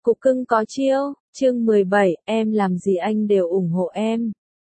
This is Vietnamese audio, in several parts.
Cục cưng có chiêu, chương 17, em làm gì anh đều ủng hộ em.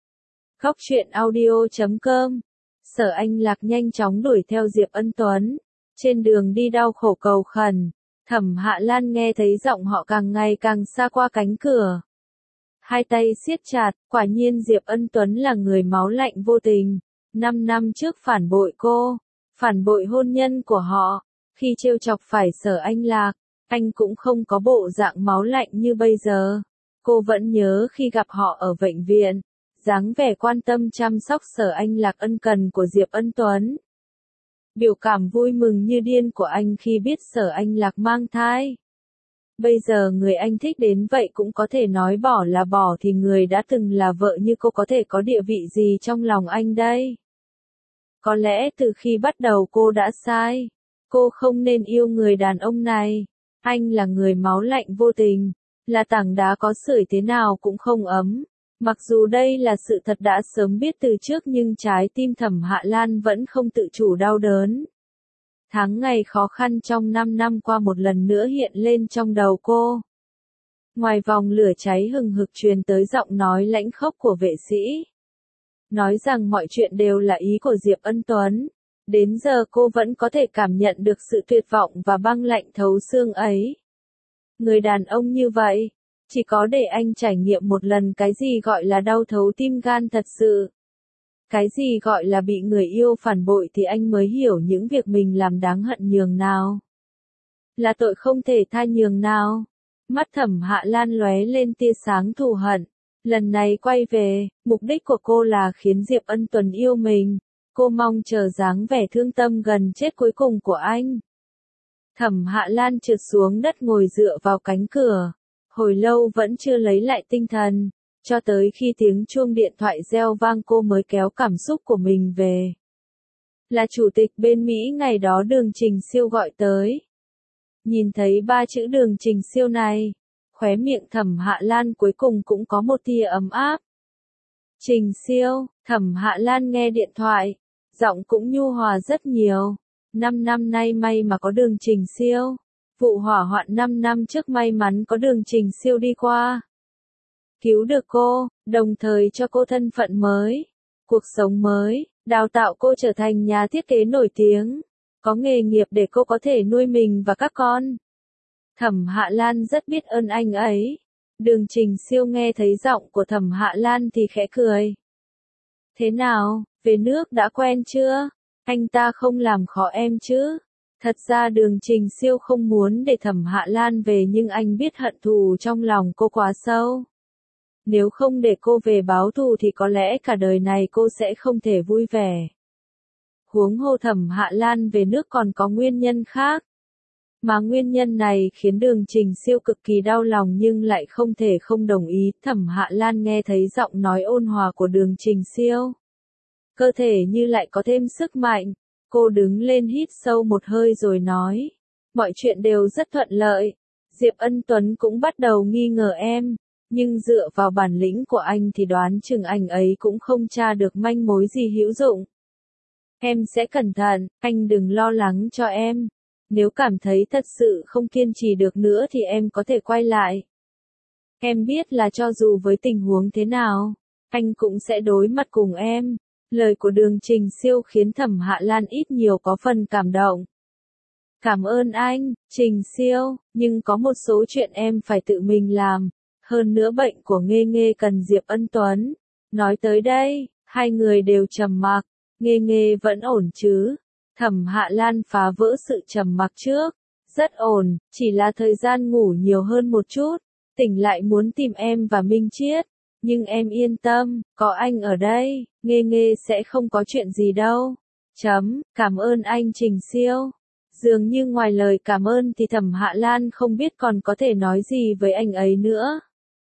Góc truyện audio.com. Sở Anh Lạc nhanh chóng đuổi theo Diệp Ân Tuấn. Trên đường đi đau khổ cầu khẩn, Thẩm Hạ Lan nghe thấy giọng họ càng ngày càng xa qua cánh cửa. Hai tay siết chặt, quả nhiên Diệp Ân Tuấn là người máu lạnh vô tình. 5 năm trước phản bội cô, phản bội hôn nhân của họ, khi trêu chọc phải Sở Anh Lạc. Anh cũng không có bộ dạng máu lạnh như bây giờ. Cô vẫn nhớ khi gặp họ ở bệnh viện, dáng vẻ quan tâm chăm sóc Sở Anh Lạc ân cần của Diệp Ân Tuấn. Biểu cảm vui mừng như điên của anh khi biết Sở Anh Lạc mang thai. Bây giờ người anh thích đến vậy cũng có thể nói bỏ là bỏ thì người đã từng là vợ như cô có thể có địa vị gì trong lòng anh đây? Có lẽ từ khi bắt đầu cô đã sai. Cô không nên yêu người đàn ông này. Anh là người máu lạnh vô tình, là tảng đá có sưởi thế nào cũng không ấm. Mặc dù đây là sự thật đã sớm biết từ trước nhưng trái tim Thẩm Hạ Lan vẫn không tự chủ đau đớn. Tháng ngày khó khăn trong 5 năm qua một lần nữa hiện lên trong đầu cô. Ngoài vòng lửa cháy hừng hực truyền tới giọng nói lãnh khốc của vệ sĩ. Nói rằng mọi chuyện đều là ý của Diệp Ân Tuấn. Đến giờ cô vẫn có thể cảm nhận được sự tuyệt vọng và băng lạnh thấu xương ấy. Người đàn ông như vậy, chỉ có để anh trải nghiệm một lần cái gì gọi là đau thấu tim gan thật sự. Cái gì gọi là bị người yêu phản bội thì anh mới hiểu những việc mình làm đáng hận nhường nào. Là tội không thể tha nhường nào. Mắt Thẩm Hạ Lan lóe lên tia sáng thù hận. Lần này quay về, mục đích của cô là khiến Diệp Ân Tuấn yêu mình. Cô mong chờ dáng vẻ thương tâm gần chết cuối cùng của anh. Thẩm Hạ Lan trượt xuống đất ngồi dựa vào cánh cửa. Hồi lâu vẫn chưa lấy lại tinh thần. Cho tới khi tiếng chuông điện thoại reo vang cô mới kéo cảm xúc của mình về. Là chủ tịch bên Mỹ ngày đó Đường Trình Siêu gọi tới. Nhìn thấy 3 chữ Đường Trình Siêu này, khóe miệng Thẩm Hạ Lan cuối cùng cũng có một tia ấm áp. Trình Siêu, Thẩm Hạ Lan nghe điện thoại. Giọng cũng nhu hòa rất nhiều. 5 năm nay may mà có Đường Trình Siêu. Vụ hỏa hoạn 5 năm trước may mắn có Đường Trình Siêu đi qua. Cứu được cô, đồng thời cho cô thân phận mới, cuộc sống mới, đào tạo cô trở thành nhà thiết kế nổi tiếng, có nghề nghiệp để cô có thể nuôi mình và các con. Thẩm Hạ Lan rất biết ơn anh ấy. Đường Trình Siêu nghe thấy giọng của Thẩm Hạ Lan thì khẽ cười. Thế nào, về nước đã quen chưa? Anh ta không làm khó em chứ? Thật ra Đường Trình Siêu không muốn để Thẩm Hạ Lan về nhưng anh biết hận thù trong lòng cô quá sâu. Nếu không để cô về báo thù thì có lẽ cả đời này cô sẽ không thể vui vẻ. Huống hồ Thẩm Hạ Lan về nước còn có nguyên nhân khác. Mà nguyên nhân này khiến Đường Trình Siêu cực kỳ đau lòng nhưng lại không thể không đồng ý. Thẩm Hạ Lan nghe thấy giọng nói ôn hòa của Đường Trình Siêu. Cơ thể như lại có thêm sức mạnh. Cô đứng lên hít sâu một hơi rồi nói. Mọi chuyện đều rất thuận lợi. Diệp Ân Tuấn cũng bắt đầu nghi ngờ em. Nhưng dựa vào bản lĩnh của anh thì đoán chừng anh ấy cũng không tra được manh mối gì hữu dụng. Em sẽ cẩn thận, anh đừng lo lắng cho em. Nếu cảm thấy thật sự không kiên trì được nữa thì em có thể quay lại. Em biết là cho dù với tình huống thế nào, anh cũng sẽ đối mặt cùng em. Lời của Đường Trình Siêu khiến Thẩm Hạ Lan ít nhiều có phần cảm động. Cảm ơn anh, Trình Siêu, nhưng có một số chuyện em phải tự mình làm. Hơn nữa bệnh của Nghê Nghê cần Diệp Ân Tuấn. Nói tới đây, hai người đều trầm mặc. Nghê Nghê vẫn ổn chứ? Thẩm Hạ Lan phá vỡ sự trầm mặc trước. Rất ổn, chỉ là thời gian ngủ nhiều hơn một chút. Tỉnh lại muốn tìm em và Minh Chiết. Nhưng em yên tâm, có anh ở đây, Nghê Nghê sẽ không có chuyện gì đâu. Cảm ơn anh Trình Siêu. Dường như ngoài lời cảm ơn thì Thẩm Hạ Lan không biết còn có thể nói gì với anh ấy nữa.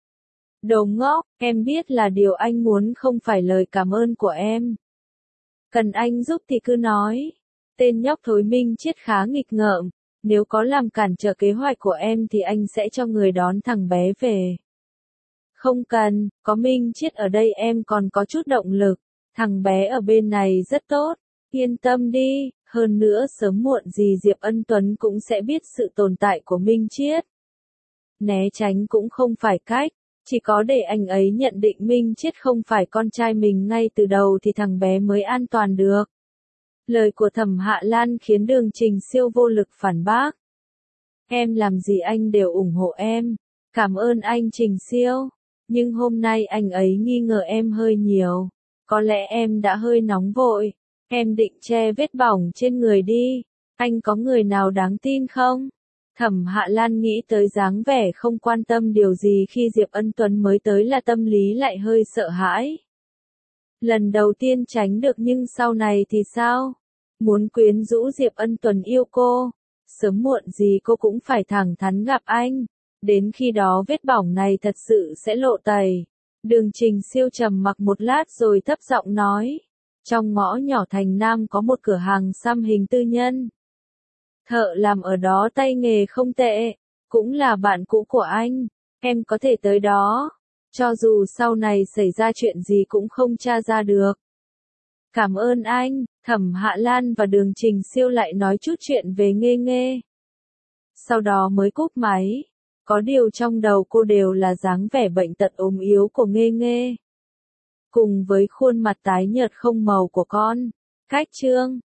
Đồ ngốc, em biết là điều anh muốn không phải lời cảm ơn của em. Cần anh giúp thì cứ nói. Tên nhóc thối Minh Chiết khá nghịch ngợm. Nếu có làm cản trở kế hoạch của em thì anh sẽ cho người đón thằng bé về. Không cần, có Minh Chiết ở đây em còn có chút động lực. Thằng bé ở bên này rất tốt. Yên tâm đi, hơn nữa sớm muộn gì Diệp Ân Tuấn cũng sẽ biết sự tồn tại của Minh Chiết. né tránh cũng không phải cách, chỉ có để anh ấy nhận định Minh Chiết không phải con trai mình ngay từ đầu thì thằng bé mới an toàn được. Lời của Thẩm Hạ Lan khiến Đường Trình Siêu vô lực phản bác. Em làm gì anh đều ủng hộ em. Cảm ơn anh Trình Siêu. Nhưng hôm nay anh ấy nghi ngờ em hơi nhiều. Có lẽ em đã hơi nóng vội. Em định che vết bỏng trên người đi. Anh có người nào đáng tin không? Thẩm Hạ Lan nghĩ tới dáng vẻ không quan tâm điều gì khi Diệp Ân Tuấn mới tới là tâm lý lại hơi sợ hãi. Lần đầu tiên tránh được nhưng sau này thì sao? Muốn quyến rũ Diệp Ân Tuấn yêu cô. Sớm muộn gì cô cũng phải thẳng thắn gặp anh. Đến khi đó vết bỏng này thật sự sẽ lộ tẩy. Đường Trình Siêu trầm mặc một lát rồi thấp giọng nói. Trong ngõ nhỏ thành Nam có một cửa hàng xăm hình tư nhân. Thợ làm ở đó tay nghề không tệ, cũng là bạn cũ của anh, em có thể tới đó, cho dù sau này xảy ra chuyện gì cũng không tra ra được. Cảm ơn anh, Thẩm Hạ Lan và Đường Trình Siêu lại nói chút chuyện về Nghê Nghê. Sau đó mới cúp máy, có điều trong đầu cô đều là dáng vẻ bệnh tật ốm yếu của Nghê Nghê. Cùng với khuôn mặt tái nhợt không màu của con, cách chương.